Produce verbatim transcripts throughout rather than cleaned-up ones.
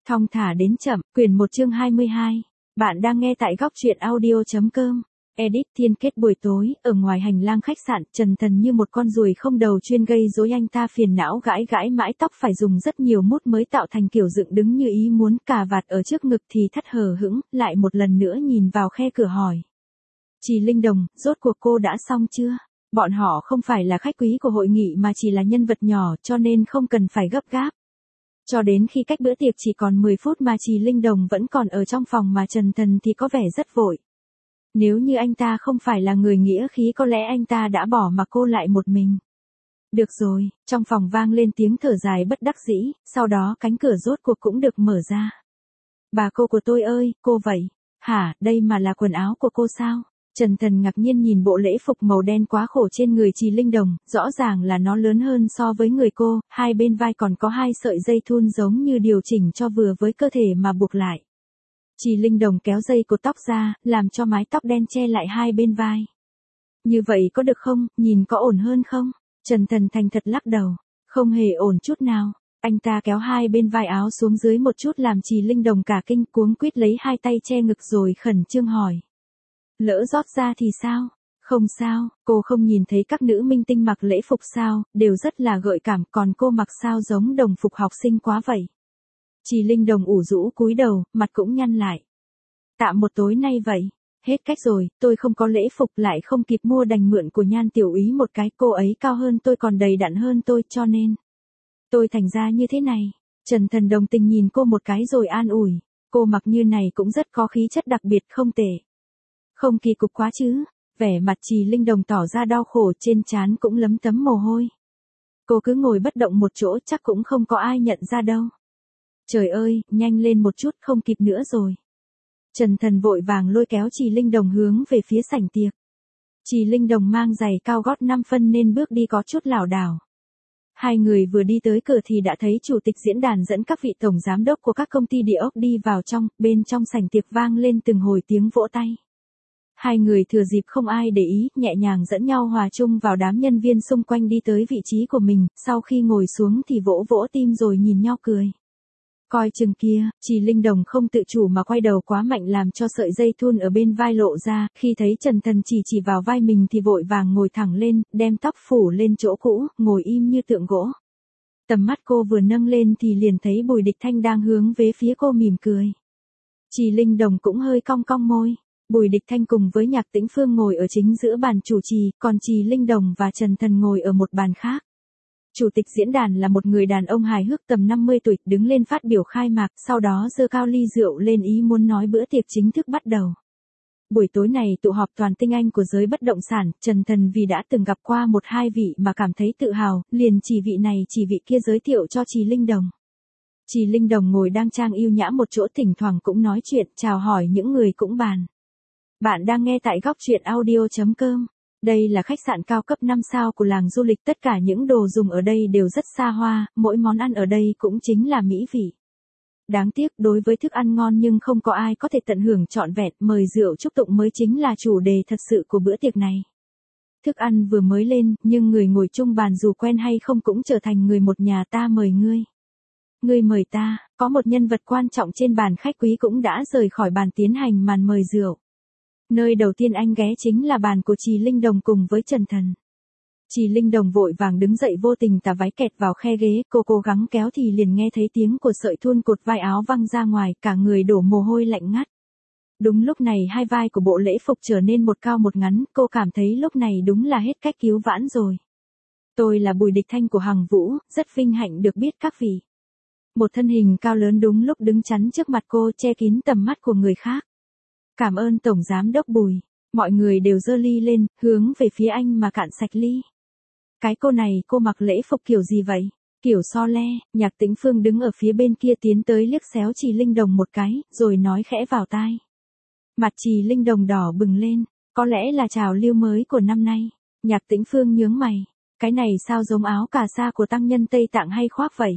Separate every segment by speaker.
Speaker 1: Thong thả đến chậm, quyển một chương hai mươi hai. Bạn đang nghe tại góc truyện audio.com. Edit Thiên Kết. Buổi tối, ở ngoài hành lang khách sạn, Trần Thần như một con ruồi không đầu chuyên gây rối anh ta phiền não gãi gãi mãi tóc phải dùng rất nhiều mút mới tạo thành kiểu dựng đứng như ý muốn, cà vạt ở trước ngực thì thắt hờ hững, lại một lần nữa nhìn vào khe cửa hỏi. Chị Linh Đồng, rốt cuộc cô đã xong chưa? Bọn họ không phải là khách quý của hội nghị mà chỉ là nhân vật nhỏ cho nên không cần phải gấp gáp. Cho đến khi cách bữa tiệc chỉ còn mười phút mà chị Linh Đồng vẫn còn ở trong phòng mà Trần Thần thì có vẻ rất vội. Nếu như anh ta không phải là người nghĩa khí có lẽ anh ta đã bỏ mà cô lại một mình. Được rồi, trong phòng vang lên tiếng thở dài bất đắc dĩ, sau đó cánh cửa rốt cuộc cũng được mở ra. Bà cô của tôi ơi, cô vậy? Hả, đây mà là quần áo của cô sao? Trần Thần ngạc nhiên nhìn bộ lễ phục màu đen quá khổ trên người chị Linh Đồng, rõ ràng là nó lớn hơn so với người cô, hai bên vai còn có hai sợi dây thun giống như điều chỉnh cho vừa với cơ thể mà buộc lại. Chị Linh Đồng kéo dây cột tóc ra, làm cho mái tóc đen che lại hai bên vai. Như vậy có được không, nhìn có ổn hơn không? Trần Thần thành thật lắc đầu, không hề ổn chút nào. Anh ta kéo hai bên vai áo xuống dưới một chút làm chị Linh Đồng cả kinh, cuống quýt lấy hai tay che ngực rồi khẩn trương hỏi. Lỡ rót ra thì sao? Không sao, cô không nhìn thấy các nữ minh tinh mặc lễ phục sao, đều rất là gợi cảm, còn cô mặc sao giống đồng phục học sinh quá vậy. Chị Linh Đồng ủ rũ cúi đầu, mặt cũng nhăn lại. Tạm một tối nay vậy, hết cách rồi, tôi không có lễ phục lại không kịp mua đành mượn của Nhan tiểu úy một cái, cô ấy cao hơn tôi còn đầy đặn hơn tôi cho nên. Tôi thành ra như thế này. Trần Thần đồng tình nhìn cô một cái rồi an ủi, cô mặc như này cũng rất có khí chất đặc biệt không tệ. Không kỳ cục quá chứ, vẻ mặt chị Linh Đồng tỏ ra đau khổ, trên trán cũng lấm tấm mồ hôi. Cô cứ ngồi bất động một chỗ chắc cũng không có ai nhận ra đâu. Trời ơi, nhanh lên một chút không kịp nữa rồi. Trần Thần vội vàng lôi kéo chị Linh Đồng hướng về phía sảnh tiệc. Chị Linh Đồng mang giày cao gót năm phân nên bước đi có chút lảo đảo. Hai người vừa đi tới cửa thì đã thấy chủ tịch diễn đàn dẫn các vị tổng giám đốc của các công ty địa ốc đi vào trong, bên trong sảnh tiệc vang lên từng hồi tiếng vỗ tay. Hai người thừa dịp không ai để ý, nhẹ nhàng dẫn nhau hòa chung vào đám nhân viên xung quanh đi tới vị trí của mình, sau khi ngồi xuống thì vỗ vỗ tim rồi nhìn nhau cười. Coi chừng kia, chị Linh Đồng không tự chủ mà quay đầu quá mạnh làm cho sợi dây thun ở bên vai lộ ra, khi thấy Trần Thần chỉ chỉ vào vai mình thì vội vàng ngồi thẳng lên, đem tóc phủ lên chỗ cũ, ngồi im như tượng gỗ. Tầm mắt cô vừa nâng lên thì liền thấy Bùi Địch Thanh đang hướng về phía cô mỉm cười. Chị Linh Đồng cũng hơi cong cong môi. Bùi Địch Thanh cùng với Nhạc Tĩnh Phương ngồi ở chính giữa bàn chủ trì, còn chị Linh Đồng và Trần Thần ngồi ở một bàn khác. Chủ tịch diễn đàn là một người đàn ông hài hước tầm năm mươi tuổi, đứng lên phát biểu khai mạc, sau đó giơ cao ly rượu lên ý muốn nói bữa tiệc chính thức bắt đầu. Buổi tối này tụ họp toàn tinh anh của giới bất động sản, Trần Thần vì đã từng gặp qua một hai vị mà cảm thấy tự hào, liền chỉ vị này chỉ vị kia giới thiệu cho chị Linh Đồng. Chị Linh Đồng ngồi đang trang yêu nhã một chỗ, thỉnh thoảng cũng nói chuyện, chào hỏi những người cũng bàn. Bạn đang nghe tại góc truyện audio.com. Đây là khách sạn cao cấp năm sao của làng du lịch, tất cả những đồ dùng ở đây đều rất xa hoa, mỗi món ăn ở đây cũng chính là mỹ vị. Đáng tiếc đối với thức ăn ngon nhưng không có ai có thể tận hưởng trọn vẹn, mời rượu chúc tụng mới chính là chủ đề thật sự của bữa tiệc này. Thức ăn vừa mới lên, nhưng người ngồi chung bàn dù quen hay không cũng trở thành người một nhà. Ta mời ngươi. Ngươi mời ta, có một nhân vật quan trọng trên bàn khách quý cũng đã rời khỏi bàn tiến hành màn mời rượu. Nơi đầu tiên anh ghé chính là bàn của chị Linh Đồng cùng với Trần Thần. Chị Linh Đồng vội vàng đứng dậy, vô tình tà váy kẹt vào khe ghế, cô cố gắng kéo thì liền nghe thấy tiếng của sợi thun cột vai áo văng ra ngoài, cả người đổ mồ hôi lạnh ngắt. Đúng lúc này hai vai của bộ lễ phục trở nên một cao một ngắn, cô cảm thấy lúc này đúng là hết cách cứu vãn rồi. Tôi là Bùi Địch Thanh của Hằng Vũ, rất vinh hạnh được biết các vị. Một thân hình cao lớn đúng lúc đứng chắn trước mặt cô, che kín tầm mắt của người khác. Cảm ơn Tổng Giám Đốc Bùi. Mọi người đều giơ ly lên, hướng về phía anh mà cạn sạch ly. Cái cô này cô mặc lễ phục kiểu gì vậy? Kiểu so le. Nhạc Tĩnh Phương đứng ở phía bên kia tiến tới liếc xéo chị Linh Đồng một cái, rồi nói khẽ vào tai. Mặt chị Linh Đồng đỏ bừng lên, có lẽ là trào lưu mới của năm nay. Nhạc Tĩnh Phương nhướng mày, cái này sao giống áo cà sa của tăng nhân Tây Tạng hay khoác vậy?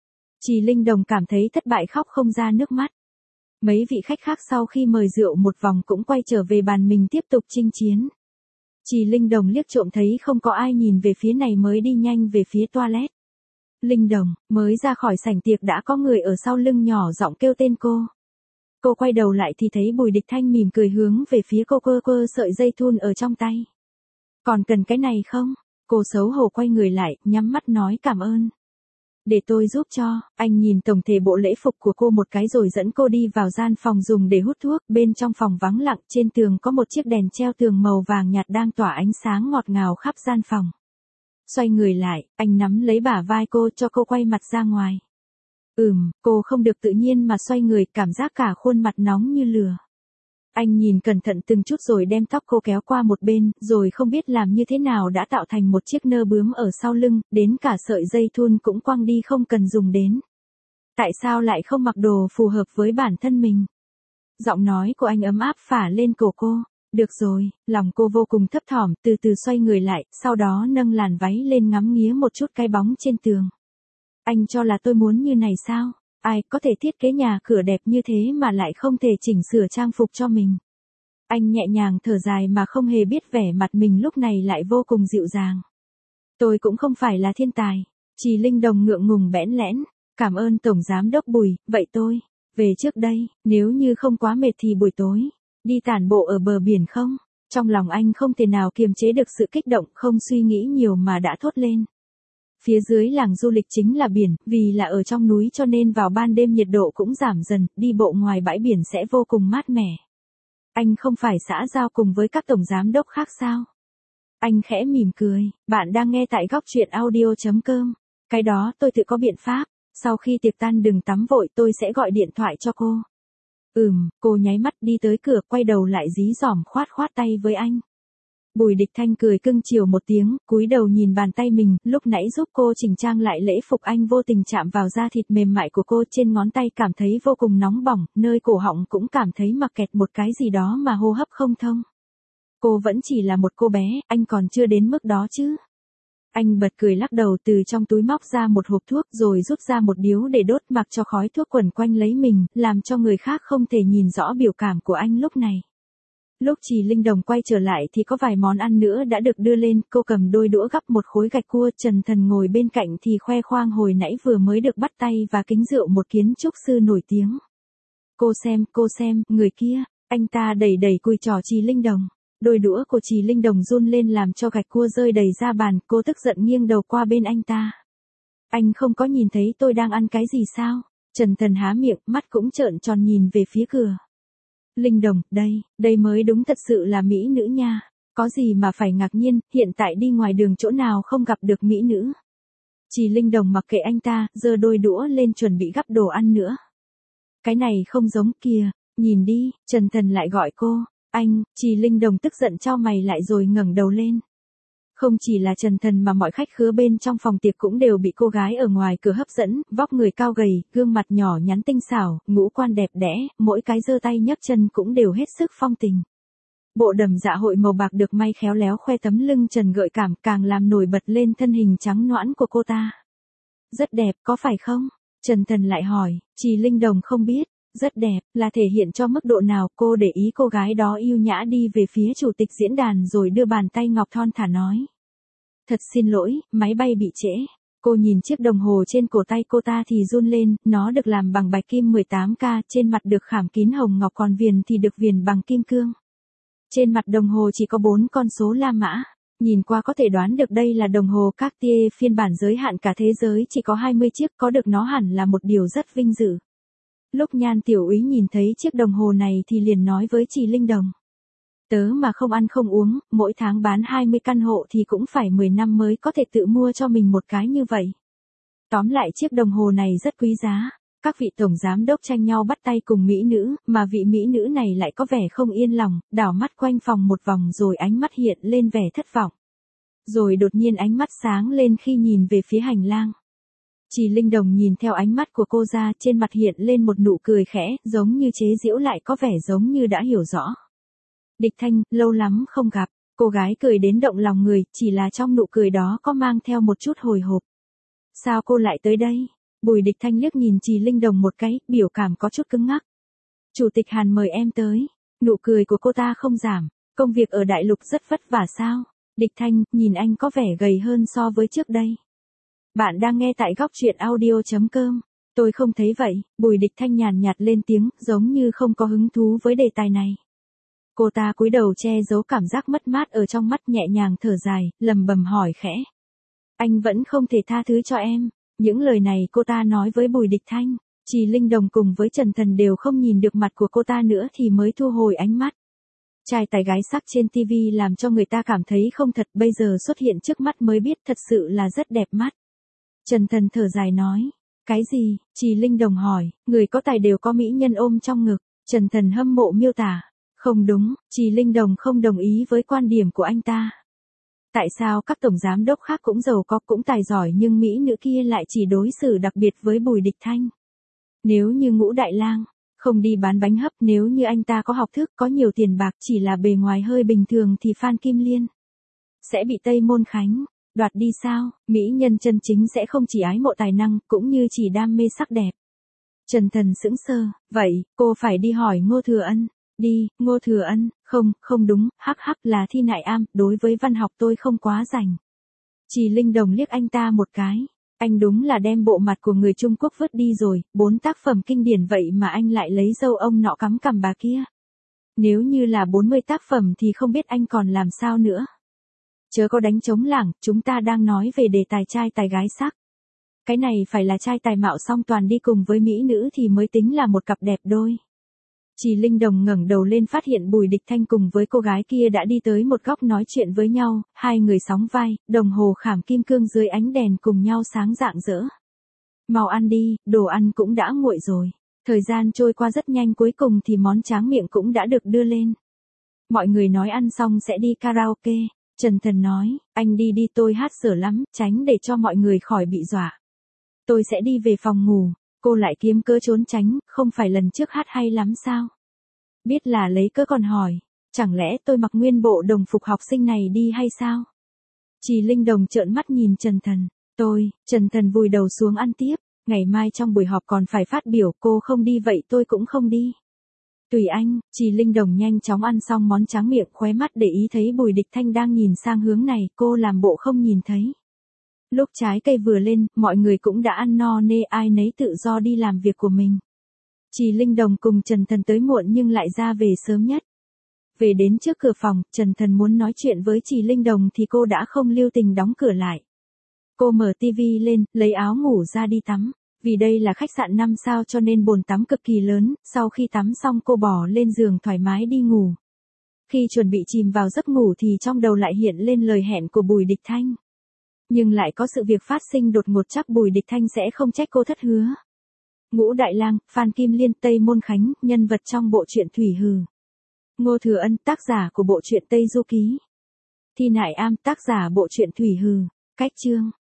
Speaker 1: Chị Linh Đồng cảm thấy thất bại khóc không ra nước mắt. Mấy vị khách khác sau khi mời rượu một vòng cũng quay trở về bàn mình tiếp tục chinh chiến. Chị Linh Đồng liếc trộm thấy không có ai nhìn về phía này mới đi nhanh về phía toilet. Linh Đồng, mới ra khỏi sảnh tiệc đã có người ở sau lưng nhỏ giọng kêu tên cô. Cô quay đầu lại thì thấy Bùi Địch Thanh mỉm cười hướng về phía cô quơ quơ sợi dây thun ở trong tay. Còn cần cái này không? Cô xấu hổ quay người lại, nhắm mắt nói cảm ơn. Để tôi giúp cho. Anh nhìn tổng thể bộ lễ phục của cô một cái rồi dẫn cô đi vào gian phòng dùng để hút thuốc. Bên trong phòng vắng lặng, trên tường có một chiếc đèn treo tường màu vàng nhạt đang tỏa ánh sáng ngọt ngào khắp gian phòng. Xoay người lại, anh nắm lấy bả vai cô cho cô quay mặt ra ngoài. Ừm, cô không được tự nhiên mà xoay người, cảm giác cả khuôn mặt nóng như lửa. Anh nhìn cẩn thận từng chút rồi đem tóc cô kéo qua một bên, rồi không biết làm như thế nào đã tạo thành một chiếc nơ bướm ở sau lưng, đến cả sợi dây thun cũng quăng đi không cần dùng đến. Tại sao lại không mặc đồ phù hợp với bản thân mình? Giọng nói của anh ấm áp phả lên cổ cô. Được rồi, lòng cô vô cùng thấp thỏm, từ từ xoay người lại, sau đó nâng làn váy lên ngắm nghía một chút cái bóng trên tường. Anh cho là tôi muốn như này sao? Ai có thể thiết kế nhà cửa đẹp như thế mà lại không thể chỉnh sửa trang phục cho mình? Anh nhẹ nhàng thở dài mà không hề biết vẻ mặt mình lúc này lại vô cùng dịu dàng. Tôi cũng không phải là thiên tài. Trì Linh Đồng ngượng ngùng bẽn lẽn. Cảm ơn Tổng Giám Đốc Bùi, vậy tôi, về trước đây, nếu như không quá mệt thì buổi tối, đi tản bộ ở bờ biển không? Trong lòng anh không thể nào kiềm chế được sự kích động, không suy nghĩ nhiều mà đã thốt lên. Phía dưới làng du lịch chính là biển, vì là ở trong núi cho nên vào ban đêm nhiệt độ cũng giảm dần, đi bộ ngoài bãi biển sẽ vô cùng mát mẻ. Anh không phải xã giao cùng với các tổng giám đốc khác sao? Anh khẽ mỉm cười, bạn đang nghe tại góc truyện audio.com. Cái đó tôi tự có biện pháp, sau khi tiệc tan đừng tắm vội, tôi sẽ gọi điện thoại cho cô. Ừm, cô nháy mắt đi tới cửa, quay đầu lại dí dỏm khoát khoát tay với anh. Bùi Địch Thanh cười cưng chiều một tiếng, cúi đầu nhìn bàn tay mình, lúc nãy giúp cô chỉnh trang lại lễ phục, anh vô tình chạm vào da thịt mềm mại của cô, trên ngón tay cảm thấy vô cùng nóng bỏng, nơi cổ họng cũng cảm thấy mặc kẹt một cái gì đó mà hô hấp không thông. Cô vẫn chỉ là một cô bé, anh còn chưa đến mức đó chứ. Anh bật cười lắc đầu, từ trong túi móc ra một hộp thuốc rồi rút ra một điếu để đốt, mặc cho khói thuốc quẩn quanh lấy mình, làm cho người khác không thể nhìn rõ biểu cảm của anh lúc này. Lúc Trì Linh Đồng quay trở lại thì có vài món ăn nữa đã được đưa lên, cô cầm đôi đũa gắp một khối gạch cua, Trần Thần ngồi bên cạnh thì khoe khoang hồi nãy vừa mới được bắt tay và kính rượu một kiến trúc sư nổi tiếng. Cô xem, cô xem, người kia, anh ta đẩy đẩy cùi trỏ Trì Linh Đồng. Đôi đũa của Trì Linh Đồng run lên làm cho gạch cua rơi đầy ra bàn, cô tức giận nghiêng đầu qua bên anh ta. Anh không có nhìn thấy tôi đang ăn cái gì sao? Trần Thần há miệng, mắt cũng trợn tròn nhìn về phía cửa. Linh Đồng, đây, đây mới đúng thật sự là mỹ nữ nha. Có gì mà phải ngạc nhiên, hiện tại đi ngoài đường chỗ nào không gặp được mỹ nữ. Trì Linh Đồng mặc kệ anh ta, giơ đôi đũa lên chuẩn bị gắp đồ ăn nữa. Cái này không giống kìa, nhìn đi, Trần Thần lại gọi cô. Anh, Trì Linh Đồng tức giận chau mày lại rồi ngẩng đầu lên. Không chỉ là Trần Thần mà mọi khách khứa bên trong phòng tiệc cũng đều bị cô gái ở ngoài cửa hấp dẫn, vóc người cao gầy, gương mặt nhỏ nhắn tinh xảo, ngũ quan đẹp đẽ, mỗi cái giơ tay nhấc chân cũng đều hết sức phong tình. Bộ đầm dạ hội màu bạc được may khéo léo khoe tấm lưng trần gợi cảm, càng làm nổi bật lên thân hình trắng nõn của cô ta. Rất đẹp, có phải không? Trần Thần lại hỏi. Trì Linh Đồng không biết. Rất đẹp, là thể hiện cho mức độ nào? Cô để ý cô gái đó yêu nhã đi về phía chủ tịch diễn đàn rồi đưa bàn tay ngọc thon thả nói. Thật xin lỗi, máy bay bị trễ. Cô nhìn chiếc đồng hồ trên cổ tay cô ta thì run lên, nó được làm bằng bạch kim mười tám ca, trên mặt được khảm kín hồng ngọc, còn viền thì được viền bằng kim cương. Trên mặt đồng hồ chỉ có bốn con số La Mã. Nhìn qua có thể đoán được đây là đồng hồ Cartier phiên bản giới hạn cả thế giới, chỉ có hai mươi chiếc, có được nó hẳn là một điều rất vinh dự. Lúc Nhan Tiểu Úy nhìn thấy chiếc đồng hồ này thì liền nói với Trì Linh Đồng. Tớ mà không ăn không uống, mỗi tháng bán hai mươi căn hộ thì cũng phải mười năm mới có thể tự mua cho mình một cái như vậy. Tóm lại chiếc đồng hồ này rất quý giá. Các vị tổng giám đốc tranh nhau bắt tay cùng mỹ nữ, mà vị mỹ nữ này lại có vẻ không yên lòng, đảo mắt quanh phòng một vòng rồi ánh mắt hiện lên vẻ thất vọng. Rồi đột nhiên ánh mắt sáng lên khi nhìn về phía hành lang. Trì Linh Đồng nhìn theo ánh mắt của cô ra, trên mặt hiện lên một nụ cười khẽ, giống như chế giễu lại có vẻ giống như đã hiểu rõ. Địch Thanh, lâu lắm không gặp, cô gái cười đến động lòng người, chỉ là trong nụ cười đó có mang theo một chút hồi hộp. Sao cô lại tới đây? Bùi Địch Thanh liếc nhìn Trì Linh Đồng một cái, biểu cảm có chút cứng ngắc. Chủ tịch Hàn mời em tới. Nụ cười của cô ta không giảm. Công việc ở đại lục rất vất vả sao? Địch Thanh, nhìn anh có vẻ gầy hơn so với trước đây. Bạn đang nghe tại góc truyện audio.com. Tôi không thấy vậy, Bùi Địch Thanh nhàn nhạt lên tiếng, giống như không có hứng thú với đề tài này. Cô ta cúi đầu che giấu cảm giác mất mát ở trong mắt, nhẹ nhàng thở dài, lầm bầm hỏi khẽ. Anh vẫn không thể tha thứ cho em. Những lời này cô ta nói với Bùi Địch Thanh. Trì Linh Đồng cùng với Trần Thần đều không nhìn được mặt của cô ta nữa thì mới thu hồi ánh mắt. Trai tài gái sắc trên ti vi làm cho người ta cảm thấy không thật, bây giờ xuất hiện trước mắt mới biết thật sự là rất đẹp mắt. Trần Thần thở dài nói. Cái gì? Trì Linh Đồng hỏi. Người có tài đều có mỹ nhân ôm trong ngực. Trần Thần hâm mộ miêu tả. Không đúng, Trì Linh Đồng không đồng ý với quan điểm của anh ta. Tại sao các tổng giám đốc khác cũng giàu có cũng tài giỏi nhưng mỹ nữ kia lại chỉ đối xử đặc biệt với Bùi Địch Thanh? Nếu như Ngũ Đại Lang không đi bán bánh hấp, nếu như anh ta có học thức, có nhiều tiền bạc, chỉ là bề ngoài hơi bình thường thì Phan Kim Liên sẽ bị Tây Môn Khánh đoạt đi sao? Mỹ nhân chân chính sẽ không chỉ ái mộ tài năng, cũng như chỉ đam mê sắc đẹp. Trần Thần sững sờ. Vậy, cô phải đi hỏi Ngô Thừa Ân. Đi, Ngô Thừa Ân. Không, không đúng, hắc hắc, là Thi Nại Am, đối với văn học tôi không quá rành. Trì Linh Đồng liếc anh ta một cái. Anh đúng là đem bộ mặt của người Trung Quốc vứt đi rồi, bốn tác phẩm kinh điển vậy mà anh lại lấy dâu ông nọ cắm cằm bà kia. Nếu như là bốn mươi tác phẩm thì không biết anh còn làm sao nữa. Chớ có đánh trống lảng, chúng ta đang nói về đề tài trai tài gái sắc. Cái này phải là trai tài mạo song toàn đi cùng với mỹ nữ thì mới tính là một cặp đẹp đôi. Trì Linh Đồng ngẩng đầu lên phát hiện Bùi Địch Thanh cùng với cô gái kia đã đi tới một góc nói chuyện với nhau, hai người sóng vai, đồng hồ khảm kim cương dưới ánh đèn cùng nhau sáng rạng rỡ. Mau ăn đi, đồ ăn cũng đã nguội rồi. Thời gian trôi qua rất nhanh, cuối cùng thì món tráng miệng cũng đã được đưa lên. Mọi người nói ăn xong sẽ đi karaoke. Trần Thần nói, anh đi đi, tôi hát dở lắm, tránh để cho mọi người khỏi bị dọa. Tôi sẽ đi về phòng ngủ. Cô lại kiếm cớ trốn tránh, không phải lần trước hát hay lắm sao? Biết là lấy cớ còn hỏi, chẳng lẽ tôi mặc nguyên bộ đồng phục học sinh này đi hay sao? Trì Linh Đồng trợn mắt nhìn Trần Thần. Tôi, Trần Thần vùi đầu xuống ăn tiếp, ngày mai trong buổi họp còn phải phát biểu, cô không đi vậy tôi cũng không đi. Tùy anh. Trì Linh Đồng nhanh chóng ăn xong món tráng miệng, khóe mắt để ý thấy Bùi Địch Thanh đang nhìn sang hướng này, cô làm bộ không nhìn thấy. Lúc trái cây vừa lên, mọi người cũng đã ăn no nê, ai nấy tự do đi làm việc của mình. Trì Linh Đồng cùng Trần Thần tới muộn nhưng lại ra về sớm nhất. Về đến trước cửa phòng, Trần Thần muốn nói chuyện với Trì Linh Đồng thì cô đã không lưu tình đóng cửa lại. Cô mở tivi lên, lấy áo ngủ ra đi tắm. Vì đây là khách sạn năm sao cho nên bồn tắm cực kỳ lớn, sau khi tắm xong cô bỏ lên giường thoải mái đi ngủ. Khi chuẩn bị chìm vào giấc ngủ thì trong đầu lại hiện lên lời hẹn của Bùi Địch Thanh. Nhưng lại có sự việc phát sinh đột ngột, chắc Bùi Địch Thanh sẽ không trách cô thất hứa. Ngũ Đại Lang, Phan Kim Liên, Tây Môn Khánh, nhân vật trong bộ truyện Thủy Hừ. Ngô Thừa Ân, tác giả của bộ truyện Tây Du Ký. Thi Nại Am, tác giả bộ truyện Thủy Hừ. Cách chương.